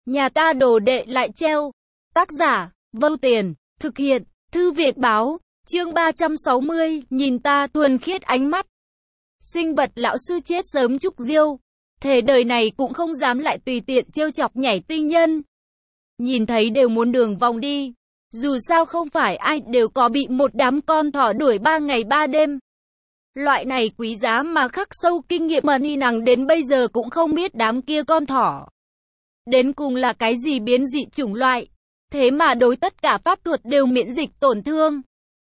Nhà ta đồ đệ lại treo. Tác giả, Vâu Tiền, thực hiện, Thư viện báo, chương 360, nhìn ta thuần khiết ánh mắt. Sinh vật lão sư chết sớm Trúc Diêu, thế đời này cũng không dám lại tùy tiện trêu chọc nhảy tinh nhân. Nhìn thấy đều muốn đường vòng đi, dù sao không phải ai đều có bị một đám con thỏ đuổi 3 ngày 3 đêm. Loại này quý giá mà khắc sâu kinh nghiệm mà ni nàng đến bây giờ cũng không biết đám kia con thỏ đến cùng là cái gì biến dị chủng loại, thế mà đối tất cả pháp thuật đều miễn dịch tổn thương.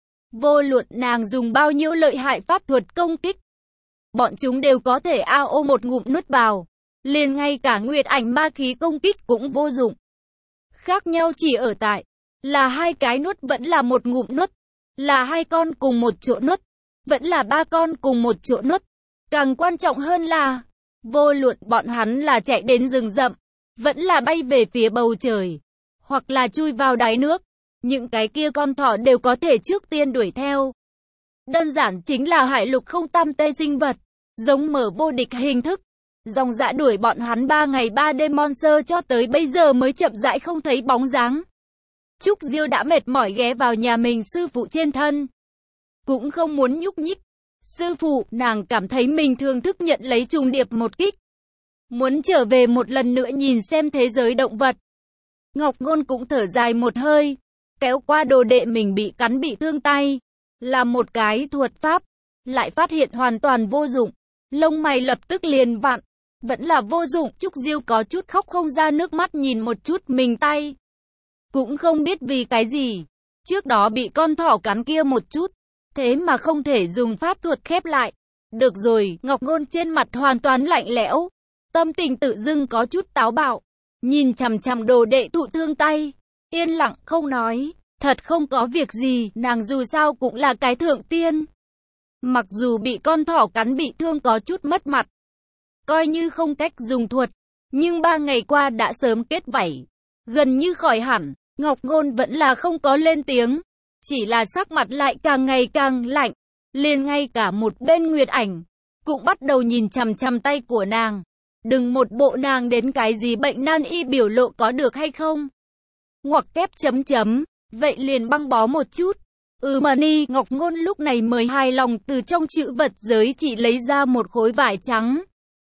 Vô luận nàng dùng bao nhiêu lợi hại pháp thuật công kích, bọn chúng đều có thể AO một ngụm nuốt vào, liền ngay cả nguyệt ảnh ma khí công kích cũng vô dụng. Khác nhau chỉ ở tại, là hai cái nuốt vẫn là một ngụm nuốt, là hai con cùng một chỗ nuốt, vẫn là ba con cùng một chỗ nuốt. Càng quan trọng hơn là, vô luận bọn hắn là chạy đến rừng rậm, vẫn là bay về phía bầu trời, hoặc là chui vào đáy nước, những cái kia con thỏ đều có thể trước tiên đuổi theo. Đơn giản chính là hải lục không tam tê sinh vật, giống mở vô địch hình thức. Dòng dã đuổi bọn hắn 3 ngày 3 đêm monster cho tới bây giờ mới chậm rãi không thấy bóng dáng. Trúc Diêu đã mệt mỏi ghé vào nhà mình sư phụ trên thân, cũng không muốn nhúc nhích. Sư phụ, nàng cảm thấy mình thường thức nhận lấy trùng điệp một kích, muốn trở về một lần nữa nhìn xem thế giới động vật. Ngọc Ngôn cũng thở dài một hơi, kéo qua đồ đệ mình bị cắn bị thương tay, là một cái thuật pháp, lại phát hiện hoàn toàn vô dụng. Lông mày lập tức liền vặn, vẫn là vô dụng. Trúc Diêu có chút khóc không ra nước mắt nhìn một chút mình tay, cũng không biết vì cái gì, trước đó bị con thỏ cắn kia một chút, thế mà không thể dùng pháp thuật khép lại. Được rồi, Ngọc Ngôn trên mặt hoàn toàn lạnh lẽo, tâm tình tự dưng có chút táo bạo, nhìn chằm chằm đồ đệ thụ thương tay, yên lặng không nói. Thật không có việc gì, nàng dù sao cũng là cái thượng tiên. Mặc dù bị con thỏ cắn bị thương có chút mất mặt, coi như không cách dùng thuật, nhưng 3 ngày qua đã sớm kết vảy, gần như khỏi hẳn. Ngọc Ngôn vẫn là không có lên tiếng, chỉ là sắc mặt lại càng ngày càng lạnh, liền ngay cả một bên Nguyệt Ảnh cũng bắt đầu nhìn chằm chằm tay của nàng. Đừng một bộ nàng đến cái gì bệnh nan y biểu lộ có được hay không? Ngoặc kép chấm chấm, vậy liền băng bó một chút. Mà ni. Ngọc Ngôn lúc này mới hài lòng từ trong trữ vật giới chỉ lấy ra một khối vải trắng,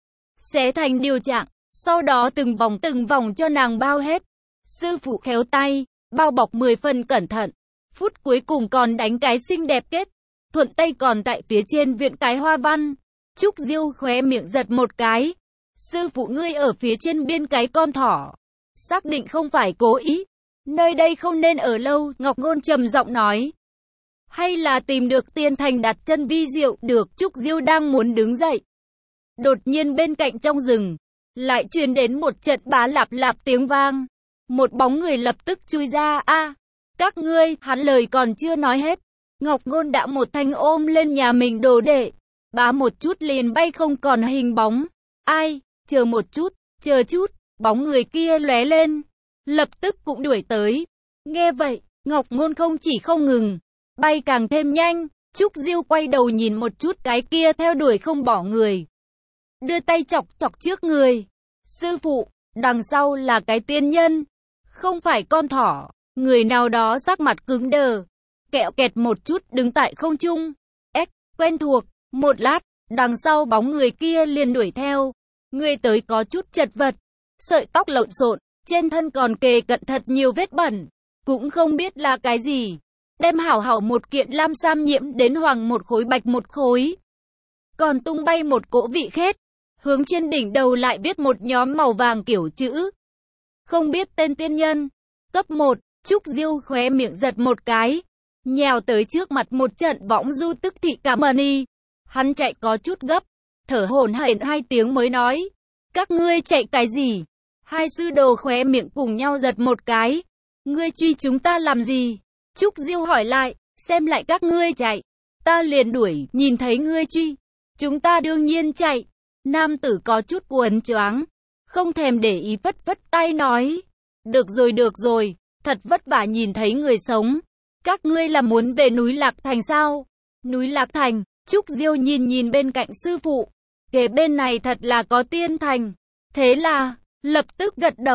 xé thành điều trạng, sau đó từng vòng cho nàng bao hết. Sư phụ khéo tay, bao bọc 10 phần cẩn thận, phút cuối cùng còn đánh cái xinh đẹp kết, thuận tay còn tại phía trên viện cái hoa văn. Trúc Diêu khóe miệng giật một cái. Sư phụ ngươi ở phía trên biên cái con thỏ, xác định không phải cố ý, nơi đây không nên ở lâu. Ngọc Ngôn trầm giọng nói. Hay là tìm được tiên thành đặt chân vi diệu. Được. Trúc Diêu đang muốn đứng dậy, đột nhiên bên cạnh trong rừng lại truyền đến một trận bá lạp lạp tiếng vang, một bóng người lập tức chui ra. Các ngươi. Hắn lời còn chưa nói hết, Ngọc Ngôn đã một thanh ôm lên nhà mình đồ đệ, bá một chút liền bay không còn hình bóng. Ai? Chờ một chút, chờ chút. Bóng người kia lóe lên, lập tức cũng đuổi tới. Nghe vậy, Ngọc Ngôn không chỉ không ngừng, bay càng thêm nhanh. Trúc Diêu quay đầu nhìn một chút cái kia theo đuổi không bỏ người, đưa tay chọc chọc trước người. Sư phụ, đằng sau là cái tiên nhân, không phải con thỏ. Người nào đó sắc mặt cứng đờ, kẹo kẹt một chút đứng tại không trung. Quen thuộc. Một lát, đằng sau bóng người kia liền đuổi theo. Người tới có chút chật vật, sợi tóc lộn xộn, trên thân còn kề cận thật nhiều vết bẩn, cũng không biết là cái gì. Đem hảo một kiện lam sam nhiễm đến hoàng một khối bạch một khối, còn tung bay một cỗ vị khét, hướng trên đỉnh đầu lại viết một nhóm màu vàng kiểu chữ. Không biết tên tiên nhân. Cấp 1, Trúc Diêu khóe miệng giật một cái, nhào tới trước mặt một trận võng du tức thị cả mani. Hắn chạy có chút gấp, thở hổn hển 2 tiếng mới nói. Các ngươi chạy cái gì? Hai sư đồ khóe miệng cùng nhau giật một cái. Ngươi truy chúng ta làm gì? Trúc Diêu hỏi lại. Xem lại các ngươi chạy, ta liền đuổi. Nhìn thấy ngươi truy, chúng ta đương nhiên chạy. Nam tử có chút cuốn choáng, không thèm để ý phất tay nói. Được rồi, thật vất vả nhìn thấy người sống. Các ngươi là muốn về núi Lạc Thành sao? Núi Lạc Thành. Trúc Diêu nhìn bên cạnh sư phụ, kề bên này thật là có tiên thành. Thế là, lập tức gật đầu.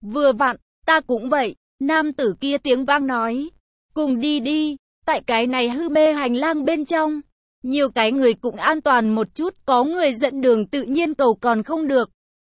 Vừa vặn, ta cũng vậy. Nam tử kia tiếng vang nói. Cùng đi đi, tại cái này hư mê hành lang bên trong. Nhiều cái người cũng an toàn một chút, có người dẫn đường tự nhiên cầu còn không được.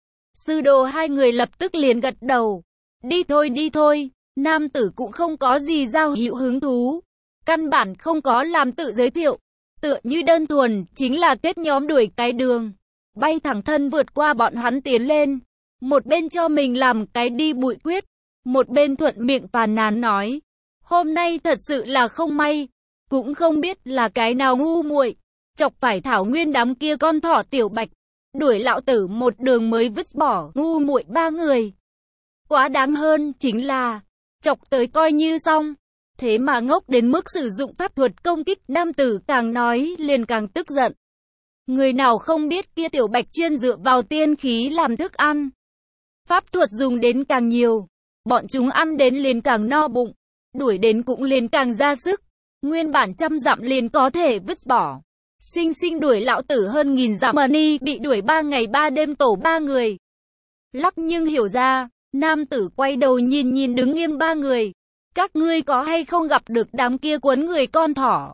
Sư đồ hai người lập tức liền gật đầu. Đi thôi đi thôi, nam tử cũng không có gì giao hữu hứng thú. Căn bản không có làm tự giới thiệu. Tựa như đơn thuần, chính là kết nhóm đuổi cái đường. Bay thẳng thân vượt qua bọn hắn tiến lên. Một bên cho mình làm cái đi bụi quyết. Một bên thuận miệng phàn nàn nói. Hôm nay thật sự là không may. Cũng không biết là cái nào ngu muội chọc phải thảo nguyên đám kia con thỏ tiểu bạch. Đuổi lão tử một đường mới vứt bỏ ngu muội ba người. Quá đáng hơn chính là chọc tới coi như xong. Thế mà ngốc đến mức sử dụng pháp thuật công kích. Nam tử càng nói liền càng tức giận. Người nào không biết kia tiểu bạch chuyên dựa vào tiên khí làm thức ăn. Pháp thuật dùng đến càng nhiều, bọn chúng ăn đến liền càng no bụng, đuổi đến cũng liền càng ra sức. Nguyên bản 100 dặm liền có thể vứt bỏ. Sinh sinh đuổi lão tử hơn 1000 dặm mà ni bị đuổi 3 ngày 3 đêm tổ 3 người. Lắc nhưng hiểu ra, nam tử quay đầu nhìn đứng nghiêm 3 người. Các ngươi có hay không gặp được đám kia quấn người con thỏ?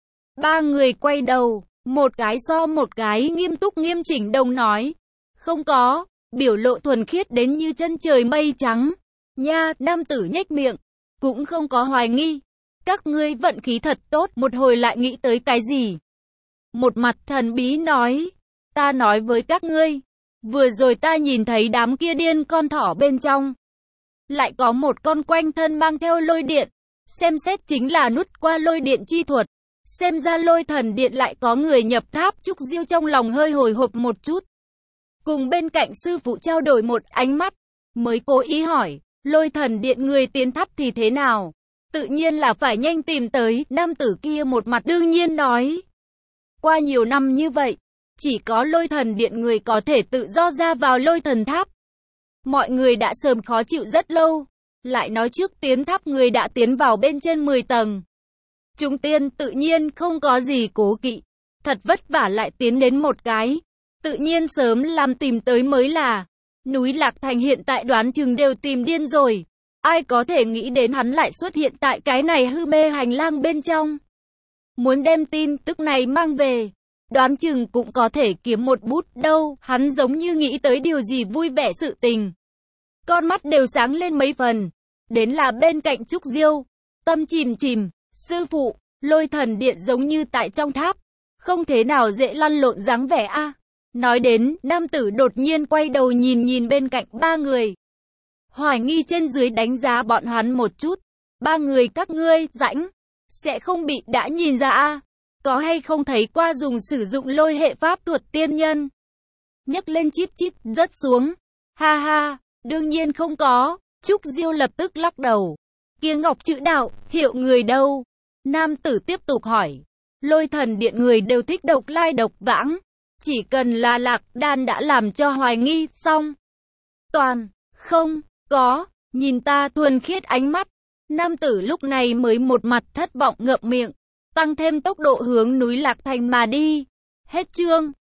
3 người quay đầu, một cái so một cái nghiêm túc nghiêm chỉnh đồng nói. Không có, biểu lộ thuần khiết đến như chân trời mây trắng. Nha, nam tử nhếch miệng, cũng không có hoài nghi. Các ngươi vận khí thật tốt, một hồi lại nghĩ tới cái gì? Một mặt thần bí nói, ta nói với các ngươi, vừa rồi ta nhìn thấy đám kia điên con thỏ bên trong. Lại có một con quanh thân mang theo lôi điện, xem xét chính là nút qua lôi điện chi thuật. Xem ra lôi thần điện lại có người nhập tháp. Trúc Diêu trong lòng hơi hồi hộp một chút. Cùng bên cạnh sư phụ trao đổi một ánh mắt, mới cố ý hỏi, lôi thần điện người tiến tháp thì thế nào? Tự nhiên là phải nhanh tìm tới. Nam tử kia một mặt đương nhiên nói. Qua nhiều năm như vậy, chỉ có lôi thần điện người có thể tự do ra vào lôi thần tháp. Mọi người đã sớm khó chịu rất lâu. Lại nói trước tiến tháp người đã tiến vào bên trên 10 tầng. Chúng tiên tự nhiên không có gì cố kỵ. Thật vất vả lại tiến đến một cái. Tự nhiên sớm làm tìm tới mới là. Núi Lạc Thành hiện tại đoán chừng đều tìm điên rồi. Ai có thể nghĩ đến hắn lại xuất hiện tại cái này hư mê hành lang bên trong. Muốn đem tin tức này mang về. Đoán chừng cũng có thể kiếm một bút đâu. Hắn giống như nghĩ tới điều gì vui vẻ sự tình. Con mắt đều sáng lên mấy phần. Đến là bên cạnh Trúc Diêu. Tâm chìm. Sư phụ, lôi thần điện giống như tại trong tháp. Không thế nào dễ lăn lộn dáng vẻ a. Nói đến, nam tử đột nhiên quay đầu nhìn bên cạnh 3 người. Hoài nghi trên dưới đánh giá bọn hắn một chút. 3 người các ngươi, rãnh. Sẽ không bị đã nhìn ra a. Có hay không thấy qua dùng sử dụng lôi hệ pháp thuật tiên nhân? Nhấc lên chít rớt xuống. Ha ha, đương nhiên không có. Trúc Diêu lập tức lắc đầu. Kia ngọc chữ đạo, hiệu người đâu? Nam tử tiếp tục hỏi. Lôi thần điện người đều thích độc lai độc vãng. Chỉ cần là lạc đan đã làm cho hoài nghi, xong. Toàn, không, có, nhìn ta thuần khiết ánh mắt. Nam tử lúc này mới một mặt thất vọng ngậm miệng. Tăng thêm tốc độ hướng núi Lạc Thành mà đi. Hết chương.